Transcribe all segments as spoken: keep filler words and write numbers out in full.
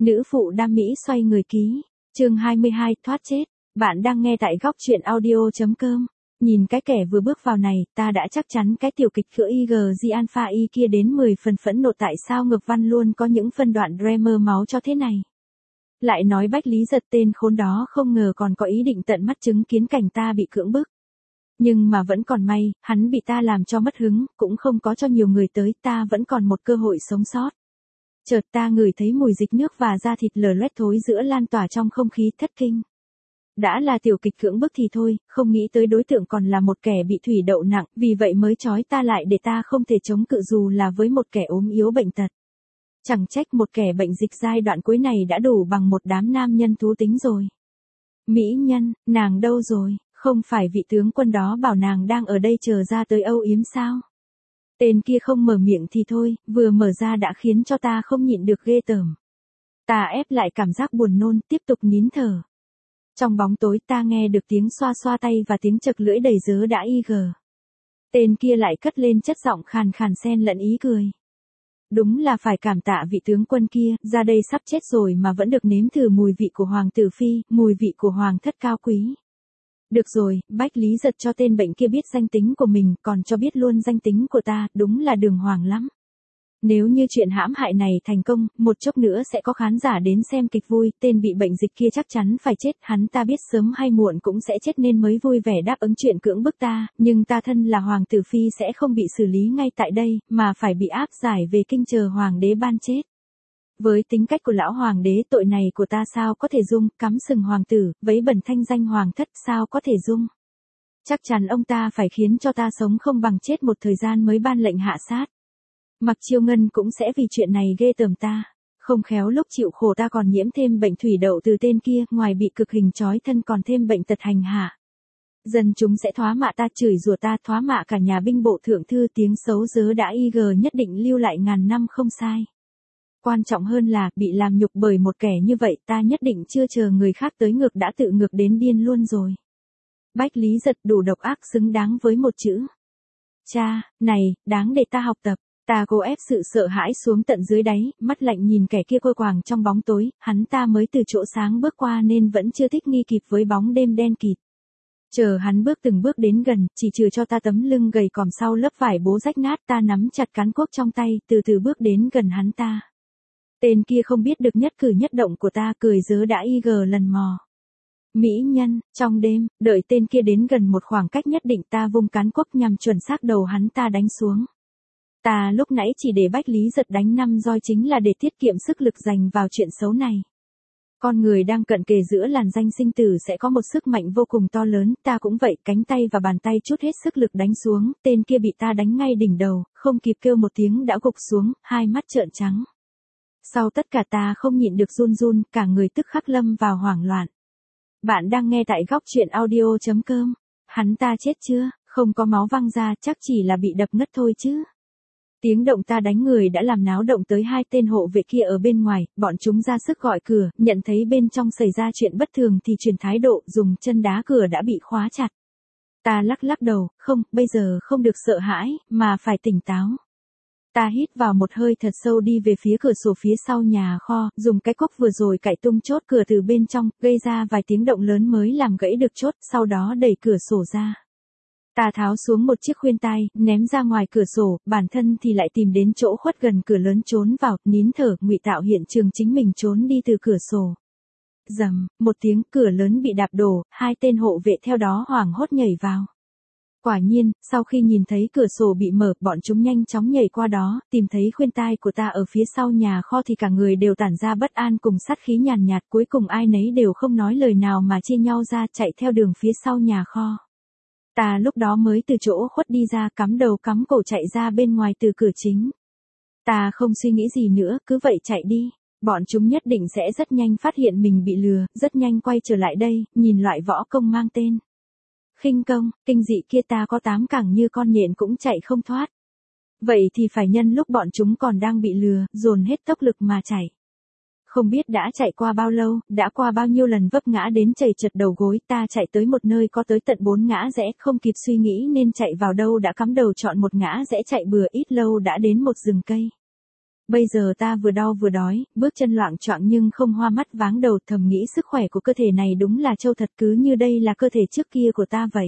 Nữ phụ đam mỹ xoay người ký. Chương hai mươi hai, thoát chết. Bạn đang nghe tại góc truyện audio.com. Nhìn cái kẻ vừa bước vào này, ta đã chắc chắn cái tiểu kịch cửa i giê giê Alpha Y kia đến mười phần phẫn nộ tại sao ngược văn luôn có những phân đoạn drama máu cho thế này. Lại nói Bách Lý Giật tên khốn đó không ngờ còn có ý định tận mắt chứng kiến cảnh ta bị cưỡng bức. Nhưng mà vẫn còn may, hắn bị ta làm cho mất hứng, cũng không có cho nhiều người tới, ta vẫn còn một cơ hội sống sót. Chợt ta ngửi thấy mùi dịch nước và da thịt lở loét thối giữa lan tỏa trong không khí thất kinh. Đã là tiểu kịch cưỡng bức thì thôi, không nghĩ tới đối tượng còn là một kẻ bị thủy đậu nặng, vì vậy mới trói ta lại để ta không thể chống cự dù là với một kẻ ốm yếu bệnh tật. Chẳng trách một kẻ bệnh dịch giai đoạn cuối này đã đủ bằng một đám nam nhân thú tính rồi. Mỹ nhân, nàng đâu rồi, không phải vị tướng quân đó bảo nàng đang ở đây chờ ra tới âu yếm sao? Tên kia không mở miệng thì thôi, vừa mở ra đã khiến cho ta không nhịn được ghê tởm. Ta ép lại cảm giác buồn nôn, tiếp tục nín thở. Trong bóng tối ta nghe được tiếng xoa xoa tay và tiếng chật lưỡi đầy dớ đã y gờ. Tên kia lại cất lên chất giọng khàn khàn xen lẫn ý cười. Đúng là phải cảm tạ vị tướng quân kia, ra đây sắp chết rồi mà vẫn được nếm thử mùi vị của hoàng tử phi, mùi vị của hoàng thất cao quý. Được rồi, Bách Lý Giật cho tên bệnh kia biết danh tính của mình, còn cho biết luôn danh tính của ta, đúng là đường hoàng lắm. Nếu như chuyện hãm hại này thành công, một chốc nữa sẽ có khán giả đến xem kịch vui, tên bị bệnh dịch kia chắc chắn phải chết, hắn ta biết sớm hay muộn cũng sẽ chết nên mới vui vẻ đáp ứng chuyện cưỡng bức ta, nhưng ta thân là hoàng tử phi sẽ không bị xử lý ngay tại đây, mà phải bị áp giải về kinh chờ hoàng đế ban chết. Với tính cách của lão hoàng đế tội này của ta sao có thể dung, cắm sừng hoàng tử, vấy bẩn thanh danh hoàng thất sao có thể dung. Chắc chắn ông ta phải khiến cho ta sống không bằng chết một thời gian mới ban lệnh hạ sát. Mặc Chiêu Ngân cũng sẽ vì chuyện này ghê tởm ta. Không khéo lúc chịu khổ ta còn nhiễm thêm bệnh thủy đậu từ tên kia, ngoài bị cực hình trói thân còn thêm bệnh tật hành hạ. Dân chúng sẽ thoá mạ ta, chửi rủa ta, thoá mạ cả nhà binh bộ thượng thư, tiếng xấu dớ đã y gờ nhất định lưu lại ngàn năm không sai. Quan trọng hơn là, bị làm nhục bởi một kẻ như vậy ta nhất định chưa chờ người khác tới ngược đã tự ngược đến điên luôn rồi. Bách Lý Giật đủ độc ác xứng đáng với một chữ. Cha, này, đáng để ta học tập. Ta cố ép sự sợ hãi xuống tận dưới đáy, mắt lạnh nhìn kẻ kia quơ quàng trong bóng tối, hắn ta mới từ chỗ sáng bước qua nên vẫn chưa thích nghi kịp với bóng đêm đen kịt. Chờ hắn bước từng bước đến gần, chỉ trừ cho ta tấm lưng gầy còm sau lớp vải bố rách nát, ta nắm chặt cán cuốc trong tay, từ từ bước đến gần hắn ta. Tên kia không biết được nhất cử nhất động của ta, cười dớ đã y gờ lần mò. Mỹ nhân, trong đêm, đợi tên kia đến gần một khoảng cách nhất định ta vung cán cuốc nhằm chuẩn xác đầu hắn ta đánh xuống. Ta lúc nãy chỉ để Bách Lý Giật đánh năm roi chính là để tiết kiệm sức lực dành vào chuyện xấu này. Con người đang cận kề giữa làn danh sinh tử sẽ có một sức mạnh vô cùng to lớn, ta cũng vậy, cánh tay và bàn tay trút hết sức lực đánh xuống, tên kia bị ta đánh ngay đỉnh đầu, không kịp kêu một tiếng đã gục xuống, hai mắt trợn trắng. Sau tất cả ta không nhịn được run run, cả người tức khắc lâm vào hoảng loạn. Bạn đang nghe tại góc truyện audio.com. Hắn ta chết chưa, không có máu văng ra, chắc chỉ là bị đập ngất thôi chứ. Tiếng động ta đánh người đã làm náo động tới hai tên hộ vệ kia ở bên ngoài, bọn chúng ra sức gọi cửa, nhận thấy bên trong xảy ra chuyện bất thường thì chuyển thái độ, dùng chân đá cửa đã bị khóa chặt. Ta lắc lắc đầu, không, bây giờ không được sợ hãi, mà phải tỉnh táo. Ta hít vào một hơi thật sâu đi về phía cửa sổ phía sau nhà kho, dùng cái cốc vừa rồi cạy tung chốt cửa từ bên trong, gây ra vài tiếng động lớn mới làm gãy được chốt, sau đó đẩy cửa sổ ra. Ta tháo xuống một chiếc khuyên tai, ném ra ngoài cửa sổ, bản thân thì lại tìm đến chỗ khuất gần cửa lớn trốn vào, nín thở, ngụy tạo hiện trường chính mình trốn đi từ cửa sổ. Rầm, một tiếng, cửa lớn bị đạp đổ, hai tên hộ vệ theo đó hoảng hốt nhảy vào. Quả nhiên, sau khi nhìn thấy cửa sổ bị mở, bọn chúng nhanh chóng nhảy qua đó, tìm thấy khuyên tai của ta ở phía sau nhà kho thì cả người đều tản ra bất an cùng sát khí nhàn nhạt, cuối cùng ai nấy đều không nói lời nào mà chia nhau ra chạy theo đường phía sau nhà kho. Ta lúc đó mới từ chỗ khuất đi ra, cắm đầu cắm cổ chạy ra bên ngoài từ cửa chính. Ta không suy nghĩ gì nữa, cứ vậy chạy đi. Bọn chúng nhất định sẽ rất nhanh phát hiện mình bị lừa, rất nhanh quay trở lại đây, nhìn loại võ công mang tên khinh công, kinh dị kia ta có tám cẳng như con nhện cũng chạy không thoát. Vậy thì phải nhân lúc bọn chúng còn đang bị lừa, dồn hết tốc lực mà chạy. Không biết đã chạy qua bao lâu, đã qua bao nhiêu lần vấp ngã đến chảy chật đầu gối, ta chạy tới một nơi có tới tận bốn ngã rẽ, không kịp suy nghĩ nên chạy vào đâu đã cắm đầu chọn một ngã rẽ chạy bừa, ít lâu đã đến một rừng cây. Bây giờ ta vừa đau vừa đói, bước chân loạng choạng nhưng không hoa mắt váng đầu, thầm nghĩ sức khỏe của cơ thể này đúng là trâu thật, cứ như đây là cơ thể trước kia của ta vậy.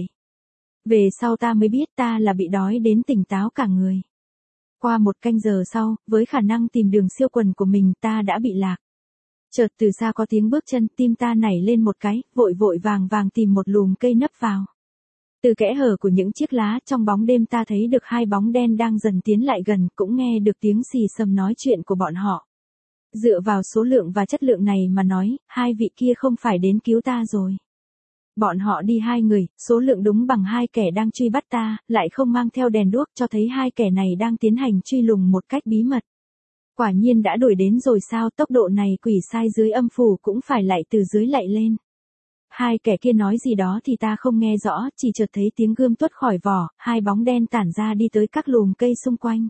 Về sau ta mới biết ta là bị đói đến tỉnh táo cả người. Qua một canh giờ sau, với khả năng tìm đường siêu quần của mình, ta đã bị lạc. Chợt từ xa có tiếng bước chân, tim ta nảy lên một cái, vội vội vàng vàng tìm một lùm cây nấp vào. Từ kẽ hở của những chiếc lá, trong bóng đêm ta thấy được hai bóng đen đang dần tiến lại gần, cũng nghe được tiếng xì xầm nói chuyện của bọn họ. Dựa vào số lượng và chất lượng này mà nói, hai vị kia không phải đến cứu ta rồi. Bọn họ đi hai người, số lượng đúng bằng hai kẻ đang truy bắt ta, lại không mang theo đèn đuốc, cho thấy hai kẻ này đang tiến hành truy lùng một cách bí mật. Quả nhiên đã đuổi đến rồi sao, tốc độ này quỷ sai dưới âm phủ cũng phải lại từ dưới lại lên. Hai kẻ kia nói gì đó thì ta không nghe rõ, chỉ chợt thấy tiếng gươm tuốt khỏi vỏ, hai bóng đen tản ra đi tới các lùm cây xung quanh.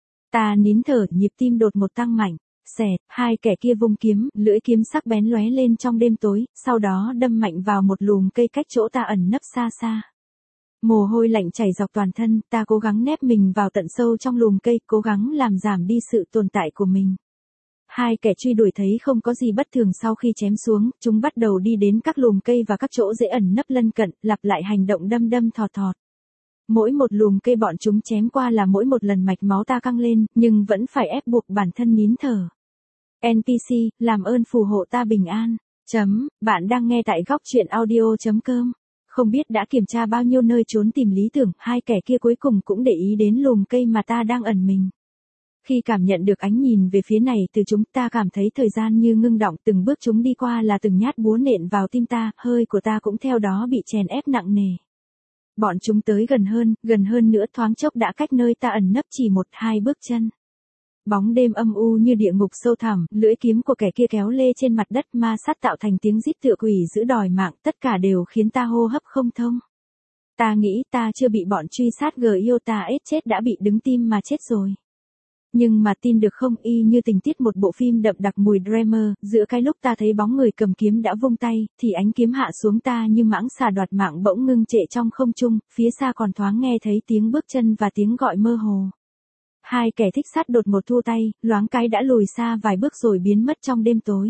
Ta nín thở, nhịp tim đột một tăng mạnh. Xẹt, hai kẻ kia vung kiếm, lưỡi kiếm sắc bén lóe lên trong đêm tối, sau đó đâm mạnh vào một lùm cây cách chỗ ta ẩn nấp xa xa. Mồ hôi lạnh chảy dọc toàn thân, ta cố gắng nép mình vào tận sâu trong lùm cây, cố gắng làm giảm đi sự tồn tại của mình. Hai kẻ truy đuổi thấy không có gì bất thường sau khi chém xuống, chúng bắt đầu đi đến các lùm cây và các chỗ dễ ẩn nấp lân cận, lặp lại hành động đâm đâm thò thọt. Mỗi một lùm cây bọn chúng chém qua là mỗi một lần mạch máu ta căng lên, nhưng vẫn phải ép buộc bản thân nín thở. en pê xê, làm ơn phù hộ ta bình an. Chấm, bạn đang nghe tại góc truyện audio.com. Không biết đã kiểm tra bao nhiêu nơi trốn tìm lý tưởng, hai kẻ kia cuối cùng cũng để ý đến lùm cây mà ta đang ẩn mình. Khi cảm nhận được ánh nhìn về phía này từ chúng, ta cảm thấy thời gian như ngưng đọng, từng bước chúng đi qua là từng nhát búa nện vào tim ta, hơi của ta cũng theo đó bị chèn ép nặng nề. Bọn chúng tới gần hơn, gần hơn nữa, thoáng chốc đã cách nơi ta ẩn nấp chỉ một hai bước chân. Bóng đêm âm u như địa ngục sâu thẳm, lưỡi kiếm của kẻ kia kéo lê trên mặt đất ma sát tạo thành tiếng rít tựa quỷ giữ đòi mạng, tất cả đều khiến ta hô hấp không thông. Ta nghĩ ta chưa bị bọn truy sát gờ yêu ta ết chết đã bị đứng tim mà chết rồi. Nhưng mà tin được không, y như tình tiết một bộ phim đậm đặc mùi Dreamer, giữa cái lúc ta thấy bóng người cầm kiếm đã vung tay, thì ánh kiếm hạ xuống ta như mãng xà đoạt mạng bỗng ngưng trệ trong không trung, phía xa còn thoáng nghe thấy tiếng bước chân và tiếng gọi mơ hồ. Hai kẻ thích sát đột một thu tay, loáng cái đã lùi xa vài bước rồi biến mất trong đêm tối.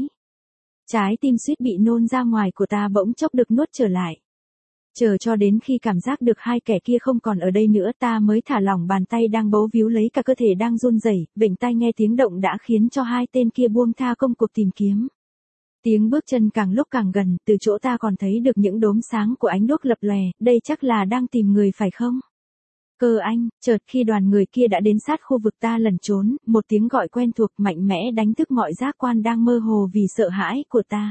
Trái tim suýt bị nôn ra ngoài của ta bỗng chốc được nuốt trở lại. Chờ cho đến khi cảm giác được hai kẻ kia không còn ở đây nữa, ta mới thả lỏng bàn tay đang bấu víu lấy cả cơ thể đang run rẩy, vểnh tai nghe tiếng động đã khiến cho hai tên kia buông tha công cuộc tìm kiếm. Tiếng bước chân càng lúc càng gần, từ chỗ ta còn thấy được những đốm sáng của ánh đuốc lập lòe, đây chắc là đang tìm người phải không? Cơ anh, chợt khi đoàn người kia đã đến sát khu vực ta lẩn trốn, một tiếng gọi quen thuộc mạnh mẽ đánh thức mọi giác quan đang mơ hồ vì sợ hãi của ta.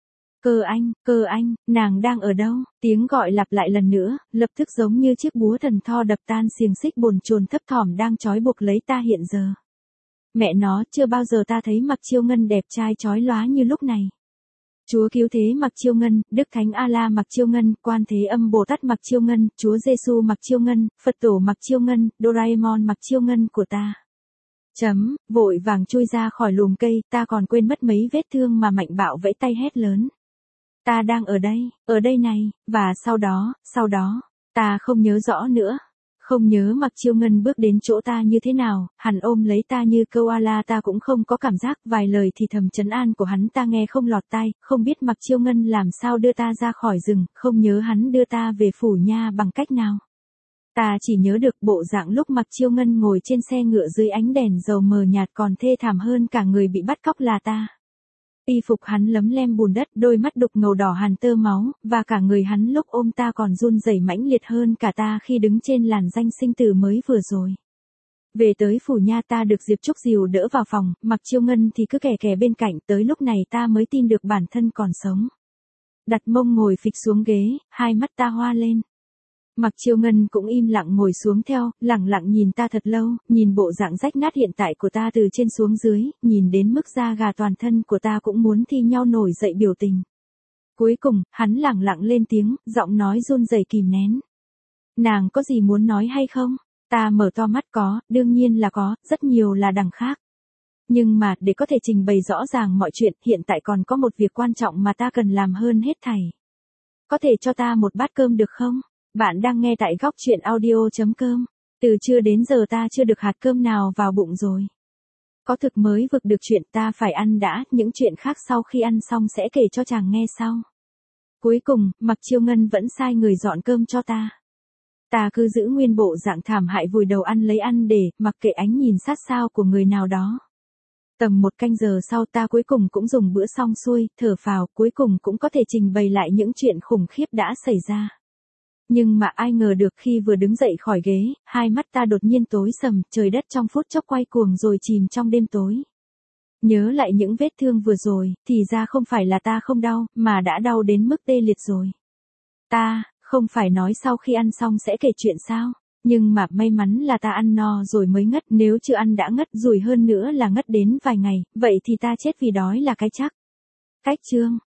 Cơ anh, cơ anh, nàng đang ở đâu? Tiếng gọi lặp lại lần nữa, lập tức giống như chiếc búa thần tho đập tan xiềng xích bồn chồn thấp thỏm đang trói buộc lấy ta hiện giờ. Mẹ nó, chưa bao giờ ta thấy Mặc Chiêu Ngân đẹp trai chói lóa như lúc này. Chúa Cứu Thế Mặc Chiêu Ngân, Đức Thánh A-la Mặc Chiêu Ngân, Quan Thế Âm Bồ Tát Mặc Chiêu Ngân, Chúa Giêsu Mặc Chiêu Ngân, Phật Tổ Mặc Chiêu Ngân, Doraemon Mặc Chiêu Ngân của ta. Chấm, vội vàng chui ra khỏi lùm cây, ta còn quên mất mấy vết thương mà Mạnh Bạo vẫy tay hét lớn. Ta đang ở đây, ở đây này, và sau đó, sau đó, ta không nhớ rõ nữa. Không nhớ Mặc Chiêu Ngân bước đến chỗ ta như thế nào, hắn ôm lấy ta như koala ta cũng không có cảm giác, vài lời thì thầm trấn an của hắn ta nghe không lọt tai, không biết Mặc Chiêu Ngân làm sao đưa ta ra khỏi rừng, không nhớ hắn đưa ta về phủ nha bằng cách nào. Ta chỉ nhớ được bộ dạng lúc Mặc Chiêu Ngân ngồi trên xe ngựa dưới ánh đèn dầu mờ nhạt còn thê thảm hơn cả người bị bắt cóc là ta. Y phục hắn lấm lem bùn đất, đôi mắt đục ngầu đỏ hằn tơ máu, và cả người hắn lúc ôm ta còn run rẩy mãnh liệt hơn cả ta khi đứng trên làn danh sinh tử mới vừa rồi. Về tới phủ nha ta được Diệp Trúc dìu đỡ vào phòng, Mặc Chiêu Ngân thì cứ kè kè bên cạnh, tới lúc này ta mới tin được bản thân còn sống. Đặt mông ngồi phịch xuống ghế, hai mắt ta hoa lên. Mặc Chiêu Ngân cũng im lặng ngồi xuống theo, lặng lặng nhìn ta thật lâu, nhìn bộ dạng rách nát hiện tại của ta từ trên xuống dưới, nhìn đến mức da gà toàn thân của ta cũng muốn thi nhau nổi dậy biểu tình. Cuối cùng, hắn lặng lặng lên tiếng, giọng nói run rẩy kìm nén. Nàng có gì muốn nói hay không? Ta mở to mắt có, đương nhiên là có, rất nhiều là đằng khác. Nhưng mà, để có thể trình bày rõ ràng mọi chuyện, hiện tại còn có một việc quan trọng mà ta cần làm hơn hết thảy. Có thể cho ta một bát cơm được không? Bạn đang nghe tại góc truyện audio.com. Từ trưa đến giờ ta chưa được hạt cơm nào vào bụng rồi. Có thực mới vực được chuyện ta phải ăn đã, những chuyện khác sau khi ăn xong sẽ kể cho chàng nghe sau. Cuối cùng, Mặc Chiêu Ngân vẫn sai người dọn cơm cho ta. Ta cứ giữ nguyên bộ dạng thảm hại vùi đầu ăn lấy ăn để, mặc kệ ánh nhìn sát sao của người nào đó. Tầm một canh giờ sau ta cuối cùng cũng dùng bữa xong xuôi, thở phào, cuối cùng cũng có thể trình bày lại những chuyện khủng khiếp đã xảy ra. Nhưng mà ai ngờ được khi vừa đứng dậy khỏi ghế, hai mắt ta đột nhiên tối sầm, trời đất trong phút chốc quay cuồng rồi chìm trong đêm tối. Nhớ lại những vết thương vừa rồi, thì ra không phải là ta không đau, mà đã đau đến mức tê liệt rồi. Ta, không phải nói sau khi ăn xong sẽ kể chuyện sao? Nhưng mà may mắn là ta ăn no rồi mới ngất, nếu chưa ăn đã ngất, rủi hơn nữa là ngất đến vài ngày, vậy thì ta chết vì đói là cái chắc. Cách chương